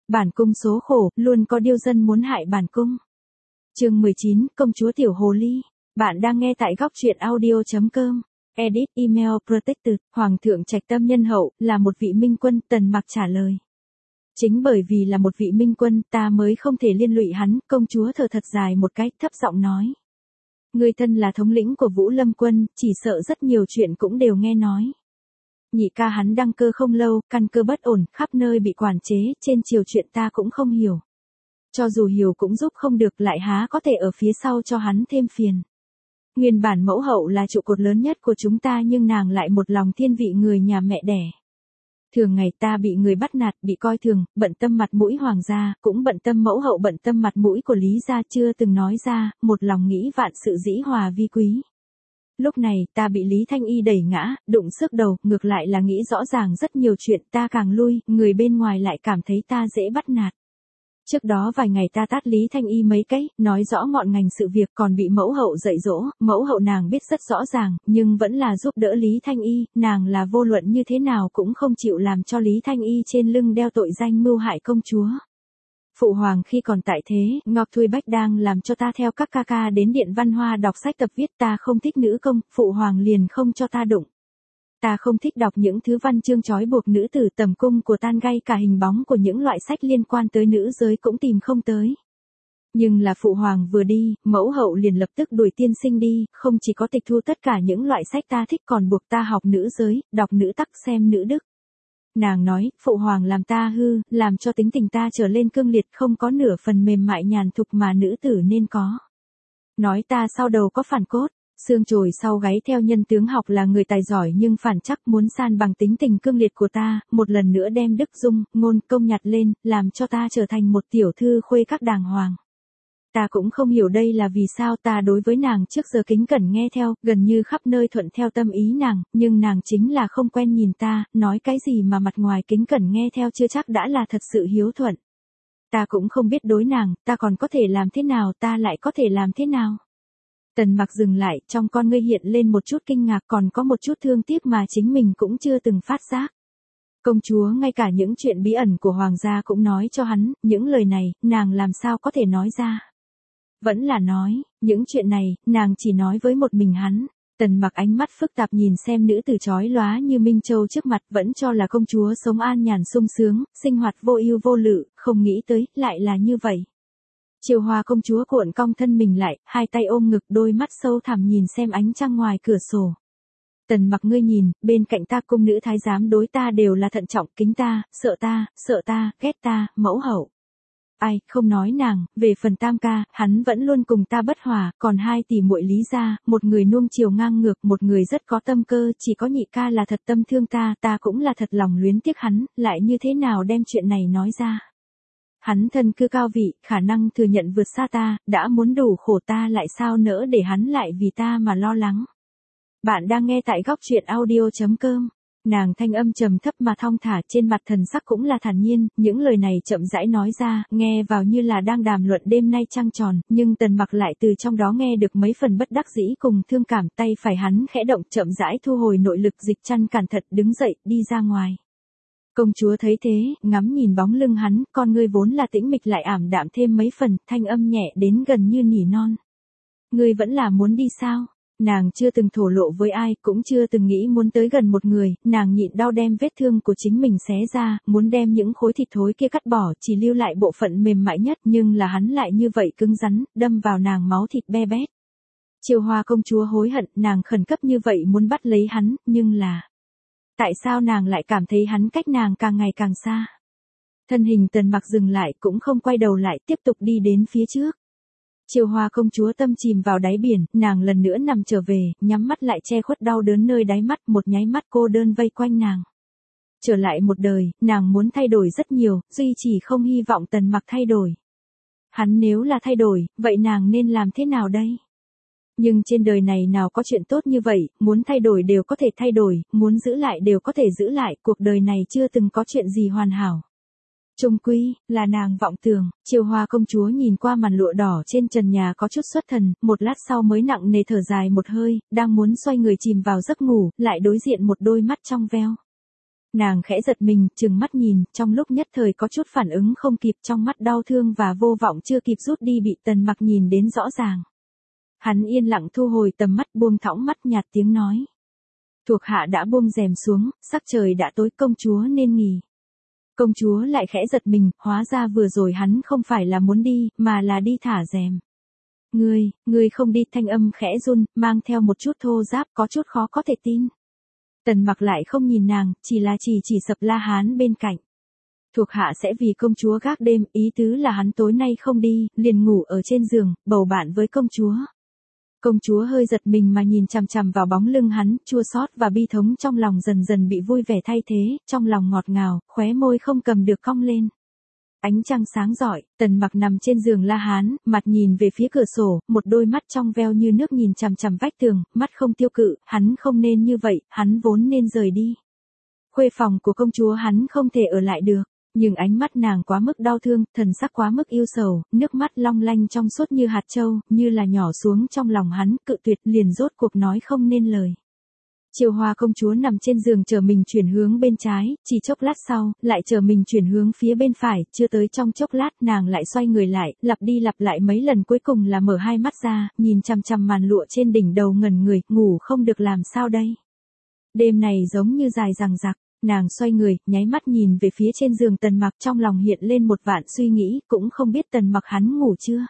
Bản cung số khổ, luôn có điêu dân muốn hại bản cung. Chương 19, công chúa tiểu hồ ly. Bạn đang nghe tại góc truyện audio.com. Edit email protected. Hoàng thượng Trạch Tâm nhân hậu, là một vị minh quân. Tần Mặc trả lời. Chính bởi vì là một vị minh quân, ta mới không thể liên lụy hắn. Công chúa thở thật dài một cái, thấp giọng nói. Người thân là thống lĩnh của Vũ Lâm quân, chỉ sợ rất nhiều chuyện cũng đều nghe nói. Nhị ca hắn đăng cơ không lâu, căn cơ bất ổn, khắp nơi bị quản chế, trên triều chuyện ta cũng không hiểu. Cho dù hiểu cũng giúp không được, lại há có thể ở phía sau cho hắn thêm phiền. Nguyên bản mẫu hậu là trụ cột lớn nhất của chúng ta, nhưng nàng lại một lòng thiên vị người nhà mẹ đẻ. Thường ngày ta bị người bắt nạt, bị coi thường, bận tâm mặt mũi hoàng gia, cũng bận tâm mẫu hậu, bận tâm mặt mũi của Lý gia, chưa từng nói ra, một lòng nghĩ vạn sự dĩ hòa vi quý. Lúc này, ta bị Lý Thanh Y đẩy ngã, đụng sức đầu, ngược lại là nghĩ rõ ràng rất nhiều chuyện, ta càng lui, người bên ngoài lại cảm thấy ta dễ bắt nạt. Trước đó vài ngày ta tát Lý Thanh Y mấy cái, nói rõ ngọn ngành sự việc, còn bị mẫu hậu dạy dỗ, mẫu hậu nàng biết rất rõ ràng, nhưng vẫn là giúp đỡ Lý Thanh Y, nàng là vô luận như thế nào cũng không chịu làm cho Lý Thanh Y trên lưng đeo tội danh mưu hại công chúa. Phụ hoàng khi còn tại thế, Ngọc Thuy Bách đang làm cho ta theo các ca ca đến Điện Văn Hoa đọc sách tập viết, ta không thích nữ công, phụ hoàng liền không cho ta đụng. Ta không thích đọc những thứ văn chương trói buộc nữ tử, tầm cung của tan gay, cả hình bóng của những loại sách liên quan tới nữ giới cũng tìm không tới. Nhưng là phụ hoàng vừa đi, mẫu hậu liền lập tức đuổi tiên sinh đi, không chỉ có tịch thu tất cả những loại sách ta thích còn buộc ta học nữ giới, đọc nữ tắc, xem nữ đức. Nàng nói, phụ hoàng làm ta hư, làm cho tính tình ta trở lên cương liệt, không có nửa phần mềm mại nhàn thục mà nữ tử nên có. Nói ta sau đầu có phản cốt, xương chồi sau gáy, theo nhân tướng học là người tài giỏi nhưng phản chắc, muốn san bằng tính tình cương liệt của ta, một lần nữa đem đức dung, ngôn công nhặt lên, làm cho ta trở thành một tiểu thư khuê các đàng hoàng. Ta cũng không hiểu đây là vì sao, ta đối với nàng trước giờ kính cẩn nghe theo, gần như khắp nơi thuận theo tâm ý nàng, nhưng nàng chính là không quen nhìn ta, nói cái gì mà mặt ngoài kính cẩn nghe theo chưa chắc đã là thật sự hiếu thuận. Ta cũng không biết đối nàng, ta còn có thể làm thế nào, ta lại có thể làm thế nào. Tần Mặc dừng lại, trong con ngươi hiện lên một chút kinh ngạc, còn có một chút thương tiếc mà chính mình cũng chưa từng phát giác. Công chúa ngay cả những chuyện bí ẩn của hoàng gia cũng nói cho hắn, những lời này, nàng làm sao có thể nói ra. Vẫn là nói, những chuyện này, nàng chỉ nói với một mình hắn. Tần Mặc ánh mắt phức tạp nhìn xem nữ tử chói lóa như Minh Châu trước mặt, vẫn cho là công chúa sống an nhàn sung sướng, sinh hoạt vô ưu vô lự, không nghĩ tới, lại là như vậy. Triều Hoa công chúa cuộn cong thân mình lại, hai tay ôm ngực, đôi mắt sâu thẳm nhìn xem ánh trăng ngoài cửa sổ. Tần Mặc ngươi nhìn, bên cạnh ta cung nữ thái giám đối ta đều là thận trọng, kính ta, sợ ta, ghét ta, mẫu hậu. Ai, không nói nàng, về phần tam ca, hắn vẫn luôn cùng ta bất hòa, còn hai tỷ muội Lý gia, một người nuông chiều ngang ngược, một người rất có tâm cơ, chỉ có nhị ca là thật tâm thương ta, ta cũng là thật lòng luyến tiếc hắn, lại như thế nào đem chuyện này nói ra. Hắn thân cư cao vị, khả năng thừa nhận vượt xa ta, đã muốn đủ khổ ta lại sao nỡ để hắn lại vì ta mà lo lắng. Bạn đang nghe tại góc truyện audio.com. Nàng thanh âm trầm thấp mà thong thả, trên mặt thần sắc cũng là thản nhiên, những lời này chậm rãi nói ra, nghe vào như là đang đàm luận đêm nay trăng tròn, nhưng Tần Mặc lại từ trong đó nghe được mấy phần bất đắc dĩ cùng thương cảm, tay phải hắn khẽ động, chậm rãi thu hồi nội lực, dịch chăn cẩn thận đứng dậy, đi ra ngoài. Công chúa thấy thế, ngắm nhìn bóng lưng hắn, con ngươi vốn là tĩnh mịch lại ảm đạm thêm mấy phần, thanh âm nhẹ đến gần như nỉ non. Ngươi vẫn là muốn đi sao? Nàng chưa từng thổ lộ với ai, cũng chưa từng nghĩ muốn tới gần một người, nàng nhịn đau đem vết thương của chính mình xé ra, muốn đem những khối thịt thối kia cắt bỏ, chỉ lưu lại bộ phận mềm mại nhất, nhưng là hắn lại như vậy cứng rắn, đâm vào nàng máu thịt be bét. Triều Hoa công chúa hối hận, nàng khẩn cấp như vậy muốn bắt lấy hắn, nhưng là... Tại sao nàng lại cảm thấy hắn cách nàng càng ngày càng xa? Thân hình Tần Mặc dừng lại, cũng không quay đầu lại, tiếp tục đi đến phía trước. Triều Hoa công chúa tâm chìm vào đáy biển, nàng lần nữa nằm trở về, nhắm mắt lại che khuất đau đớn nơi đáy mắt, một nháy mắt cô đơn vây quanh nàng. Trở lại một đời, nàng muốn thay đổi rất nhiều, duy chỉ không hy vọng Tần Mặc thay đổi. Hắn nếu là thay đổi, vậy nàng nên làm thế nào đây? Nhưng trên đời này nào có chuyện tốt như vậy, muốn thay đổi đều có thể thay đổi, muốn giữ lại đều có thể giữ lại, cuộc đời này chưa từng có chuyện gì hoàn hảo. Chung quy, là nàng vọng tưởng. Triều Hoa công chúa nhìn qua màn lụa đỏ trên trần nhà có chút xuất thần, một lát sau mới nặng nề thở dài một hơi, đang muốn xoay người chìm vào giấc ngủ, lại đối diện một đôi mắt trong veo. Nàng khẽ giật mình, trừng mắt nhìn, trong lúc nhất thời có chút phản ứng không kịp, trong mắt đau thương và vô vọng chưa kịp rút đi bị Tần Mặc nhìn đến rõ ràng. Hắn yên lặng thu hồi tầm mắt, buông thõng mắt, nhạt tiếng nói. Thuộc hạ đã buông rèm xuống, sắc trời đã tối, công chúa nên nghỉ. Công chúa lại khẽ giật mình, hóa ra vừa rồi hắn không phải là muốn đi, mà là đi thả rèm. Ngươi không đi, thanh âm khẽ run, mang theo một chút thô ráp, có chút khó có thể tin. Tần Mặc lại không nhìn nàng, chỉ sập La Hán bên cạnh. Thuộc hạ sẽ vì công chúa gác đêm, ý tứ là hắn tối nay không đi, liền ngủ ở trên giường, bầu bạn với công chúa. Công chúa hơi giật mình mà nhìn chằm chằm vào bóng lưng hắn, chua xót và bi thống trong lòng dần dần bị vui vẻ thay thế, trong lòng ngọt ngào, khóe môi không cầm được cong lên. Ánh trăng sáng rọi, Tần Mặc nằm trên giường La Hán, mặt nhìn về phía cửa sổ, một đôi mắt trong veo như nước nhìn chằm chằm vách tường, mắt không tiêu cự, hắn không nên như vậy, hắn vốn nên rời đi. Khuê phòng của công chúa hắn không thể ở lại được, nhưng ánh mắt nàng quá mức đau thương, thần sắc quá mức yêu sầu, nước mắt long lanh trong suốt như hạt châu, như là nhỏ xuống trong lòng hắn, cự tuyệt liền rốt cuộc nói không nên lời. Chiêu Hoa công chúa nằm trên giường chờ mình chuyển hướng bên trái, chỉ chốc lát sau, lại chờ mình chuyển hướng phía bên phải, chưa tới trong chốc lát nàng lại xoay người lại, lặp đi lặp lại mấy lần cuối cùng là mở hai mắt ra, nhìn chằm chằm màn lụa trên đỉnh đầu ngẩn người, ngủ không được làm sao đây. Đêm này giống như dài dằng dặc, nàng xoay người, nháy mắt nhìn về phía trên giường Tần Mặc, trong lòng hiện lên một vạn suy nghĩ, cũng không biết Tần Mặc hắn ngủ chưa.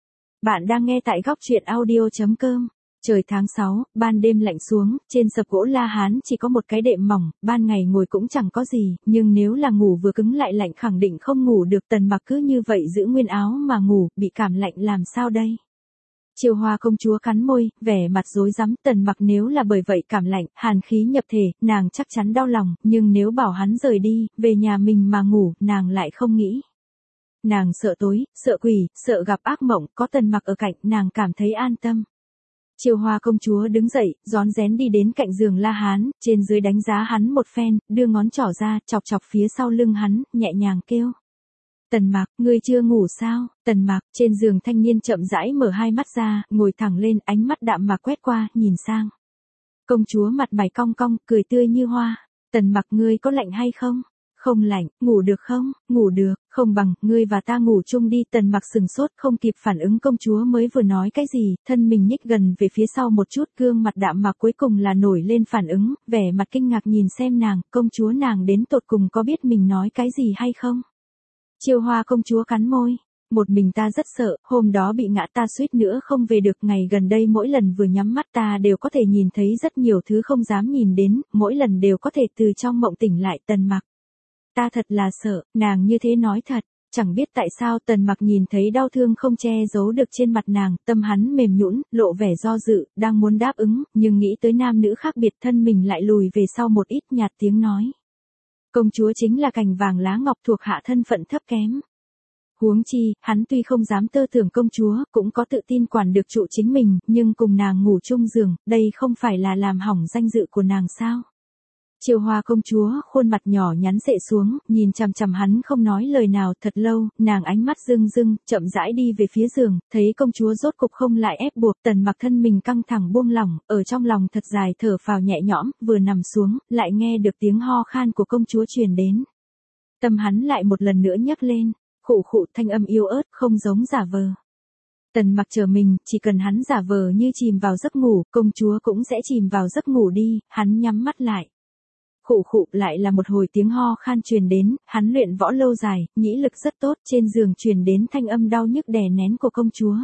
Bạn đang nghe tại góc truyện audio.com. Trời tháng 6, ban đêm lạnh xuống, trên sập gỗ La Hán chỉ có một cái đệm mỏng, ban ngày ngồi cũng chẳng có gì, nhưng nếu là ngủ vừa cứng lại lạnh khẳng định không ngủ được. Tần Mặc cứ như vậy giữ nguyên áo mà ngủ, bị cảm lạnh làm sao đây? Chiêu Hoa công chúa cắn môi, vẻ mặt rối rắm. Tần Mặc nếu là bởi vậy cảm lạnh, hàn khí nhập thể, nàng chắc chắn đau lòng, nhưng nếu bảo hắn rời đi, về nhà mình mà ngủ, nàng lại không nghĩ. Nàng sợ tối, sợ quỷ, sợ gặp ác mộng, có Tần Mặc ở cạnh, nàng cảm thấy an tâm. Chiêu Hoa công chúa đứng dậy, rón rén đi đến cạnh giường La Hán, trên dưới đánh giá hắn một phen, đưa ngón trỏ ra, chọc chọc phía sau lưng hắn, nhẹ nhàng kêu. Tần Mặc, ngươi chưa ngủ sao? Tần Mặc, trên giường thanh niên chậm rãi mở hai mắt ra, ngồi thẳng lên, ánh mắt đạm mạc quét qua, nhìn sang. Công chúa mặt mày cong cong, cười tươi như hoa. Tần Mặc, ngươi có lạnh hay không? Không lạnh, ngủ được không? Ngủ được, không bằng, ngươi và ta ngủ chung đi. Tần Mặc sừng sốt, không kịp phản ứng công chúa mới vừa nói cái gì, thân mình nhích gần về phía sau một chút, gương mặt đạm mạc cuối cùng là nổi lên phản ứng, vẻ mặt kinh ngạc nhìn xem nàng, công chúa nàng đến tột cùng có biết mình nói cái gì hay không? Chiêu Hoa công chúa cắn môi. Một mình ta rất sợ, hôm đó bị ngã ta suýt nữa không về được, ngày gần đây mỗi lần vừa nhắm mắt ta đều có thể nhìn thấy rất nhiều thứ không dám nhìn đến, mỗi lần đều có thể từ trong mộng tỉnh lại. Tần Mặc. Ta thật là sợ, nàng như thế nói thật, chẳng biết tại sao Tần Mặc nhìn thấy đau thương không che giấu được trên mặt nàng, tâm hắn mềm nhũn, lộ vẻ do dự, đang muốn đáp ứng, nhưng nghĩ tới nam nữ khác biệt thân mình lại lùi về sau một ít, nhạt tiếng nói. Công chúa chính là cành vàng lá ngọc, thuộc hạ thân phận thấp kém. Huống chi, hắn tuy không dám tơ tưởng công chúa, cũng có tự tin quản được trụ chính mình, nhưng cùng nàng ngủ chung giường, đây không phải là làm hỏng danh dự của nàng sao? Chiêu Hoa công chúa, khuôn mặt nhỏ nhắn xệ xuống, nhìn chằm chằm hắn không nói lời nào, thật lâu, nàng ánh mắt rưng rưng, chậm rãi đi về phía giường, thấy công chúa rốt cục không lại ép buộc. Tần Mặc thân mình căng thẳng buông lỏng, ở trong lòng thật dài thở phào nhẹ nhõm, vừa nằm xuống, lại nghe được tiếng ho khan của công chúa truyền đến. Tâm hắn lại một lần nữa nhấc lên, khụ khụ, thanh âm yếu ớt, không giống giả vờ. Tần Mặc chờ mình, chỉ cần hắn giả vờ như chìm vào giấc ngủ, công chúa cũng sẽ chìm vào giấc ngủ đi. Hắn nhắm mắt lại. Khụ khụ, lại là một hồi tiếng ho khan truyền đến, hắn luyện võ lâu dài, nhĩ lực rất tốt, trên giường truyền đến thanh âm đau nhức đè nén của công chúa.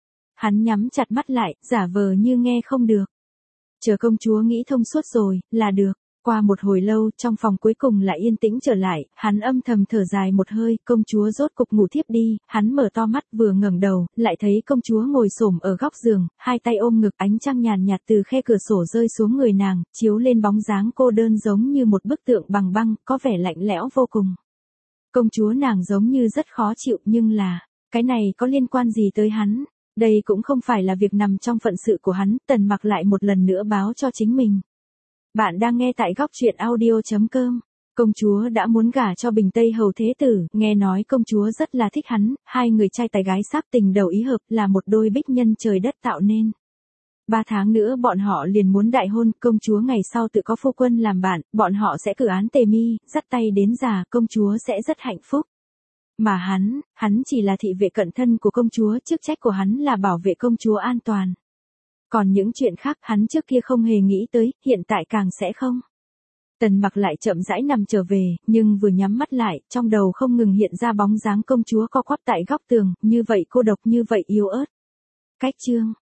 Hắn nhắm chặt mắt lại, giả vờ như nghe không được. Chờ công chúa nghĩ thông suốt rồi, là được. Qua một hồi lâu, trong phòng cuối cùng lại yên tĩnh trở lại, hắn âm thầm thở dài một hơi, công chúa rốt cục ngủ thiếp đi, hắn mở to mắt vừa ngẩng đầu, lại thấy công chúa ngồi xổm ở góc giường, hai tay ôm ngực, ánh trăng nhàn nhạt từ khe cửa sổ rơi xuống người nàng, chiếu lên bóng dáng cô đơn giống như một bức tượng bằng băng, có vẻ lạnh lẽo vô cùng. Công chúa nàng giống như rất khó chịu, nhưng là, cái này có liên quan gì tới hắn? Đây cũng không phải là việc nằm trong phận sự của hắn. Tần Mặc lại một lần nữa báo cho chính mình. Bạn đang nghe tại góc truyện audio.com. Công chúa đã muốn gả cho Bình Tây Hầu Thế Tử, nghe nói công chúa rất là thích hắn, hai người trai tài gái sắc tình đầu ý hợp, là một đôi bích nhân trời đất tạo nên. 3 tháng nữa bọn họ liền muốn đại hôn, công chúa ngày sau tự có phu quân làm bạn, bọn họ sẽ cử án tề mi, dắt tay đến già, công chúa sẽ rất hạnh phúc. Mà hắn chỉ là thị vệ cận thân của công chúa, chức trách của hắn là bảo vệ công chúa an toàn. Còn những chuyện khác hắn trước kia không hề nghĩ tới, hiện tại càng sẽ không. Tần Mặc lại chậm rãi nằm trở về, nhưng vừa nhắm mắt lại, trong đầu không ngừng hiện ra bóng dáng công chúa co quắp tại góc tường, như vậy cô độc, như vậy yếu ớt. Cách chương